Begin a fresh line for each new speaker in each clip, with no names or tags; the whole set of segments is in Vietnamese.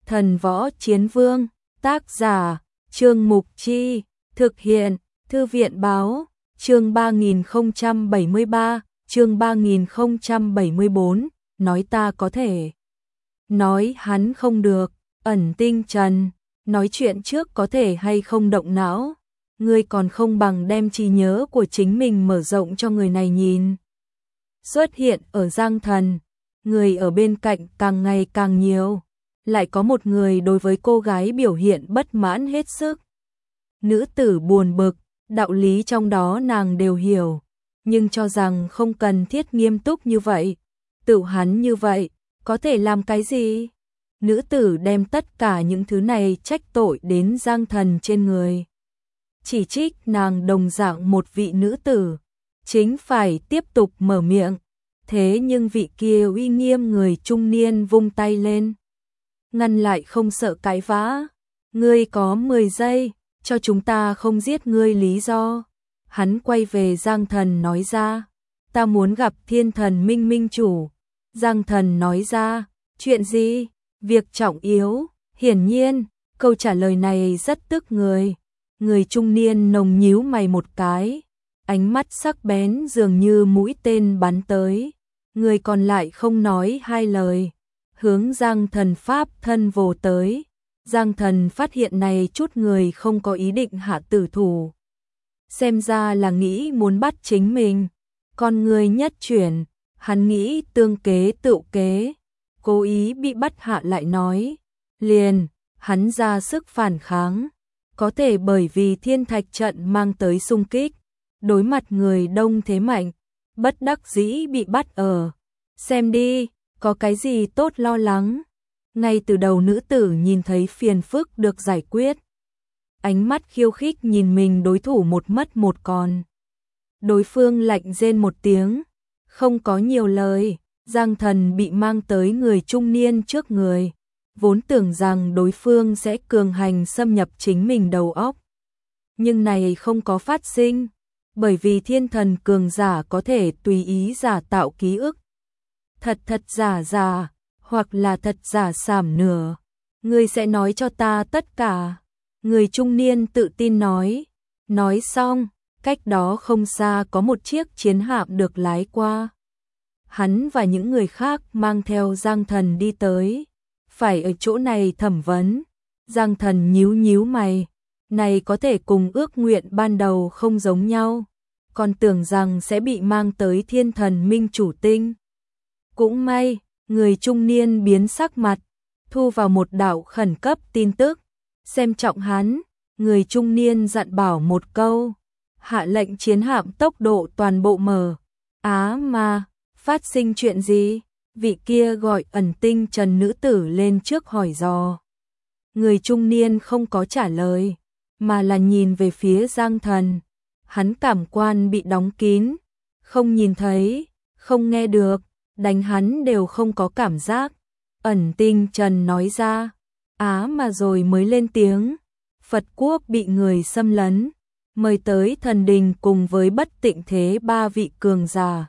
Thần Võ Chiến Vương, tác giả, Trương Mục Chi, thực hiện, Thư viện báo, chương 3073, chương 3074, nói ta có thể. Nói hắn không được, Ẩn Tinh Trần, nói chuyện trước có thể hay không động não, ngươi còn không bằng đem trí nhớ của chính mình mở rộng cho người này nhìn. Xuất hiện ở Giang Thần, người ở bên cạnh càng ngày càng nhiều, lại có một người đối với cô gái biểu hiện bất mãn hết sức. Nữ tử buồn bực, đạo lý trong đó nàng đều hiểu, nhưng cho rằng không cần thiết nghiêm túc như vậy. Tự hắn như vậy, có thể làm cái gì? Nữ tử đem tất cả những thứ này trách tội đến Giang Thần trên người. Chỉ trích nàng đồng dạng một vị nữ tử, chính phải tiếp tục mở miệng. Thế nhưng vị kia uy nghiêm người trung niên vung tay lên, ngăn lại không sợ cãi vã. Ngươi có 10 giây, cho chúng ta không giết ngươi lý do. Hắn quay về Giang Thần nói ra, ta muốn gặp Thiên Thần Minh Minh chủ. Giang Thần nói ra, chuyện gì? Việc trọng yếu. Hiển nhiên, câu trả lời này rất tức người. Người trung niên nồng nhíu mày một cái, ánh mắt sắc bén dường như mũi tên bắn tới. Người còn lại không nói hai lời, hướng Giang Thần pháp thân vồ tới. Giang Thần phát hiện này chút người không có ý định hạ tử thủ, xem ra là nghĩ muốn bắt chính mình. Con người nhất chuyển, hắn nghĩ tương kế tự kế, cố ý bị bắt hạ lại nói. Liền, hắn ra sức phản kháng, có thể bởi vì thiên thạch trận mang tới xung kích, đối mặt người đông thế mạnh, bất đắc dĩ bị bắt ở. Xem đi, có cái gì tốt lo lắng. Ngay từ đầu nữ tử nhìn thấy phiền phức được giải quyết, ánh mắt khiêu khích nhìn mình đối thủ một mất một còn. Đối phương lạnh rên một tiếng, không có nhiều lời. Giang Thần bị mang tới người trung niên trước người, vốn tưởng rằng đối phương sẽ cường hành xâm nhập chính mình đầu óc. Nhưng này không có phát sinh, bởi vì thiên thần cường giả có thể tùy ý giả tạo ký ức. Thật giả giả, hoặc là thật giả giảm nửa. Ngươi sẽ nói cho ta tất cả. Người trung niên tự tin nói. Nói xong, cách đó không xa có một chiếc chiến hạm được lái qua. Hắn và những người khác mang theo Giang Thần đi tới. Phải ở chỗ này thẩm vấn. Giang Thần nhíu mày. Này có thể cùng ước nguyện ban đầu không giống nhau. Còn tưởng rằng sẽ bị mang tới Thiên Thần Minh chủ tinh. Cũng may, người trung niên biến sắc mặt, thu vào một đạo khẩn cấp tin tức. Xem trọng hắn, người trung niên dặn bảo một câu. Hạ lệnh chiến hạm tốc độ toàn bộ mở. Mà, phát sinh chuyện gì? Vị kia gọi Ẩn Tinh Trần nữ tử lên trước hỏi dò. Người trung niên không có trả lời, mà là nhìn về phía Giang Thần. Hắn cảm quan bị đóng kín, không nhìn thấy, không nghe được, đánh hắn đều không có cảm giác. Ẩn Tinh Trần nói ra, mà rồi mới lên tiếng. Phật quốc bị người xâm lấn, mời tới thần đình cùng với bất tịnh thế 3 vị cường giả.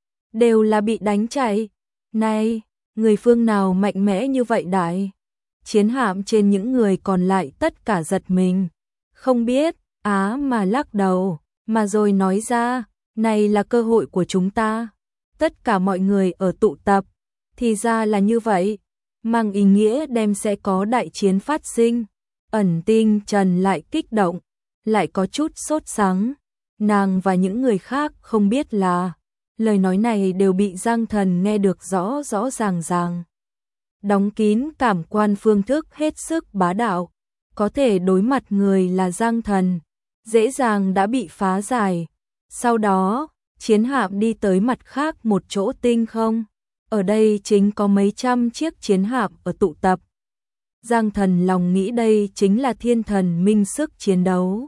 Đều là bị đánh chạy. Này, người phương nào mạnh mẽ như vậy đại? Chiến hạm trên những người còn lại tất cả giật mình. Không biết, mà lắc đầu, mà rồi nói ra, này là cơ hội của chúng ta. Tất cả mọi người ở tụ tập, thì ra là như vậy, mang ý nghĩa đem sẽ có đại chiến phát sinh. Ẩn Tinh Trần lại kích động, lại có chút sốt sắng. Nàng và những người khác không biết là lời nói này đều bị Giang Thần nghe được rõ ràng. Đóng kín cảm quan phương thức hết sức bá đạo, có thể đối mặt người là Giang Thần, dễ dàng đã bị phá giải. Sau đó, chiến hạm đi tới mặt khác một chỗ tinh không. Ở đây chính có mấy trăm chiếc chiến hạm ở tụ tập. Giang Thần lòng nghĩ đây chính là Thiên Thần Minh sức chiến đấu.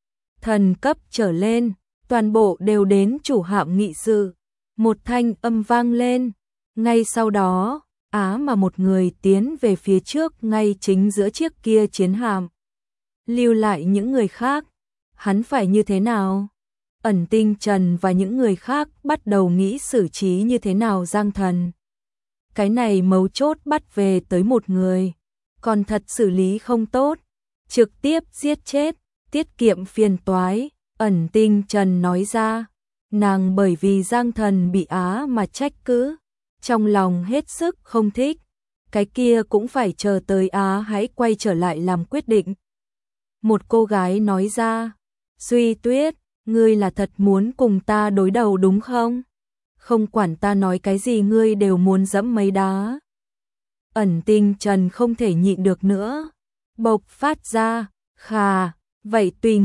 Thần cấp trở lên, toàn bộ đều đến chủ hạm nghị sự. Một thanh âm vang lên. Ngay sau đó, mà một người tiến về phía trước ngay chính giữa chiếc kia chiến hạm. Lưu lại những người khác. Hắn phải như thế nào? Ẩn Tinh Trần và những người khác bắt đầu nghĩ xử trí như thế nào Giang Thần. Cái này mấu chốt bắt về tới một người. còn thật xử lý không tốt, trực tiếp giết chết, tiết kiệm phiền toái, Ẩn Tinh Trần nói ra. Nàng bởi vì Giang Thần bị Á mà trách cứ, trong lòng hết sức không thích, cái kia cũng phải chờ tới Á hãy quay trở lại làm quyết định. Một cô gái nói ra, Duy Tuyết, ngươi là thật muốn cùng ta đối đầu đúng không? Không quản ta nói cái gì ngươi đều muốn dẫm mấy đá. Ẩn Tinh Trần không thể nhịn được nữa, bộc phát ra, khà, vậy tùy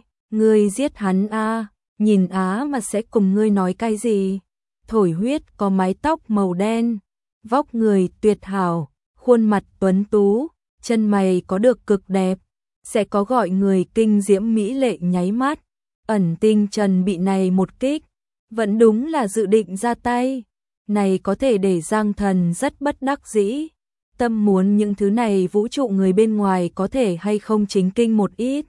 ngươi giết hắn a, nhìn Á mà sẽ cùng ngươi nói cái gì. Thổi Huyết có mái tóc màu đen, vóc người tuyệt hảo, khuôn mặt tuấn tú, chân mày có được cực đẹp, sẽ có gọi người kinh diễm mỹ lệ nháy mắt. Ẩn Tinh Trần bị này một kích, vẫn đúng là dự định ra tay, này có thể để Giang Thần rất bất đắc dĩ. Tâm muốn những thứ này vũ trụ người bên ngoài có thể hay không chính kinh một ít.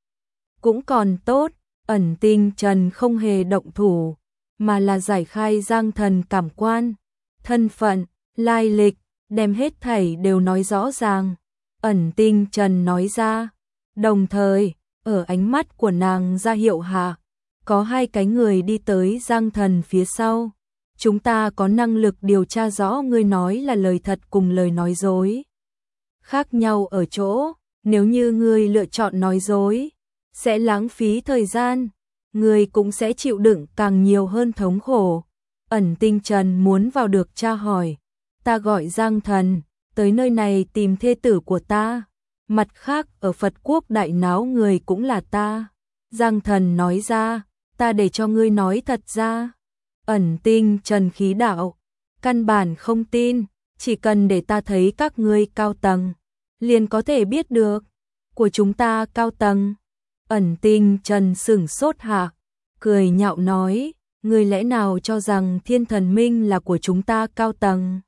Cũng còn tốt, Ẩn Tinh Trần không hề động thủ, mà là giải khai Giang Thần cảm quan, thân phận, lai lịch, đem hết thảy đều nói rõ ràng. Ẩn Tinh Trần nói ra, đồng thời, ở ánh mắt của nàng ra hiệu hạ, có hai cái người đi tới Giang Thần phía sau. Chúng ta có năng lực điều tra rõ ngươi nói là lời thật cùng lời nói dối. Khác nhau ở chỗ, nếu như ngươi lựa chọn nói dối, sẽ lãng phí thời gian, ngươi cũng sẽ chịu đựng càng nhiều hơn thống khổ. Ẩn Tinh Trần muốn vào được tra hỏi, ta gọi Giang Thần, tới nơi này tìm thê tử của ta. Mặt khác ở Phật quốc đại náo người cũng là ta. Giang Thần nói ra, ta để cho ngươi nói thật ra. Ẩn Tinh Trần khí đạo, căn bản không tin, chỉ cần để ta thấy các ngươi cao tầng, liền có thể biết được. Của chúng ta cao tầng. Ẩn Tinh Trần sửng sốt hạ, cười nhạo nói, ngươi lẽ nào cho rằng Thiên Thần Minh là của chúng ta cao tầng?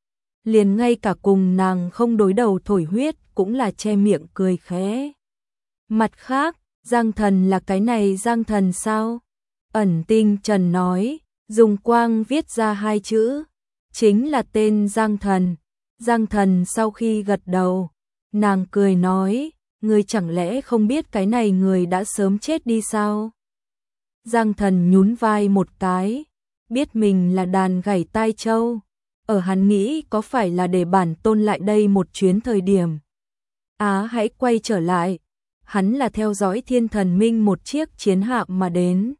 Liền ngay cả cùng nàng không đối đầu Thổi Huyết cũng là che miệng cười khẽ. Mặt khác, Giang Thần là cái này Giang Thần sao? Ẩn Tinh Trần nói, dùng quang viết ra hai chữ, chính là tên Giang Thần. Giang Thần sau khi gật đầu, nàng cười nói, ngươi chẳng lẽ không biết cái này người đã sớm chết đi sao? Giang Thần nhún vai một cái, biết mình là đàn gảy tai trâu, ở hắn nghĩ có phải là để bản tôn lại đây một chuyến thời điểm. Á hãy quay trở lại, hắn là theo dõi Thiên Thần Minh một chiếc chiến hạm mà đến.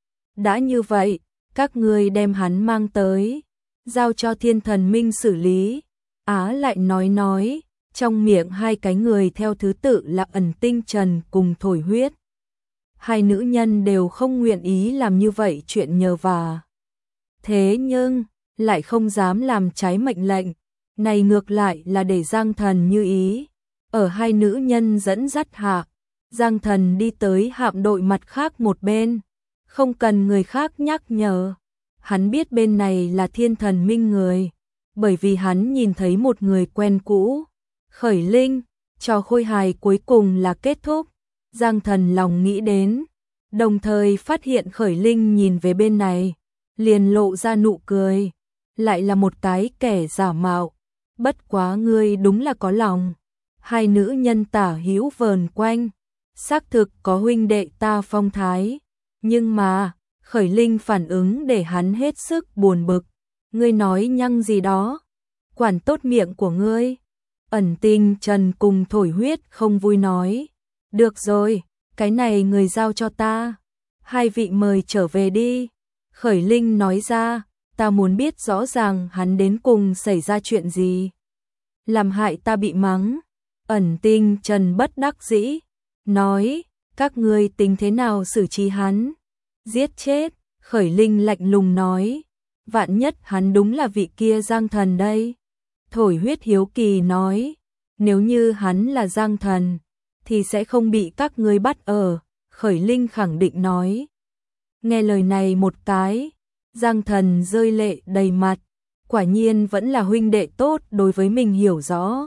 Đã như vậy, các ngươi đem hắn mang tới, giao cho Thiên Thần Minh xử lý. Á lại nói, trong miệng hai cái người theo thứ tự là Ẩn Tinh Trần cùng Thổi Huyết. Hai nữ nhân đều không nguyện ý làm như vậy chuyện nhờ vả. Thế nhưng, lại không dám làm trái mệnh lệnh, này ngược lại là để Giang Thần như ý. Ở hai nữ nhân dẫn dắt hạ, Giang Thần đi tới hạm đội mặt khác một bên, không cần người khác nhắc nhở. Hắn biết bên này là Thiên Thần Minh người, bởi vì hắn nhìn thấy một người quen cũ. Khởi Linh, trò khôi hài cuối cùng là kết thúc. Giang Thần lòng nghĩ đến, đồng thời phát hiện Khởi Linh nhìn về bên này, liền lộ ra nụ cười, lại là một cái kẻ giả mạo. Bất quá ngươi đúng là có lòng. Hai nữ nhân tả hữu vờn quanh, xác thực có huynh đệ ta phong thái, nhưng mà Khởi Linh phản ứng để hắn hết sức buồn bực. Ngươi nói nhăng gì đó, quản tốt miệng của ngươi. Ẩn Tinh Trần cùng Thổi Huyết không vui nói, được rồi, cái này người giao cho ta, hai vị mời trở về đi. Khởi Linh nói ra, ta muốn biết rõ ràng hắn đến cùng xảy ra chuyện gì, làm hại ta bị mắng. Ẩn Tinh Trần bất đắc dĩ, nói, các ngươi tính thế nào xử trí hắn? Giết chết. Khởi Linh lạnh lùng nói, vạn nhất hắn đúng là vị kia Giang Thần đây. Thổi Huyết hiếu kỳ nói, nếu như hắn là Giang Thần, thì sẽ không bị các ngươi bắt ở. Khởi Linh khẳng định nói. Nghe lời này một cái, Giang Thần rơi lệ đầy mặt, quả nhiên vẫn là huynh đệ tốt đối với mình hiểu rõ.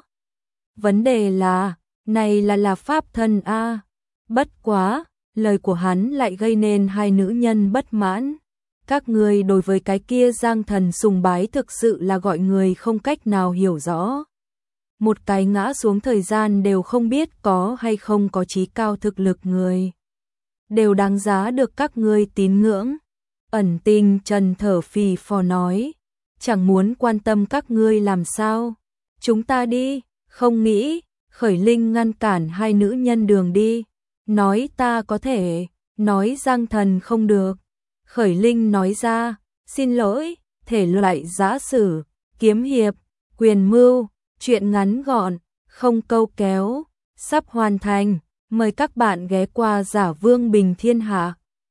Vấn đề là, này là pháp thân a. Bất quá, lời của hắn lại gây nên hai nữ nhân bất mãn. Các ngươi đối với cái kia Giang Thần sùng bái thực sự là gọi người không cách nào hiểu rõ. một cái ngã xuống thời gian đều không biết có hay không có chí cao thực lực người. Đều đáng giá được các ngươi tín ngưỡng. Ẩn Tinh Trần thở phì phò nói, chẳng muốn quan tâm các ngươi làm sao. Chúng ta đi, không nghĩ, Khởi Linh ngăn cản hai nữ nhân đường đi. Nói ta có thể, nói Giang Thần không được. Khởi Linh nói ra, xin lỗi, thể loại giã sử, kiếm hiệp, quyền mưu, chuyện ngắn gọn, không câu kéo, sắp hoàn thành. Mời các bạn ghé qua Giả Vương Bình Thiên Hạ.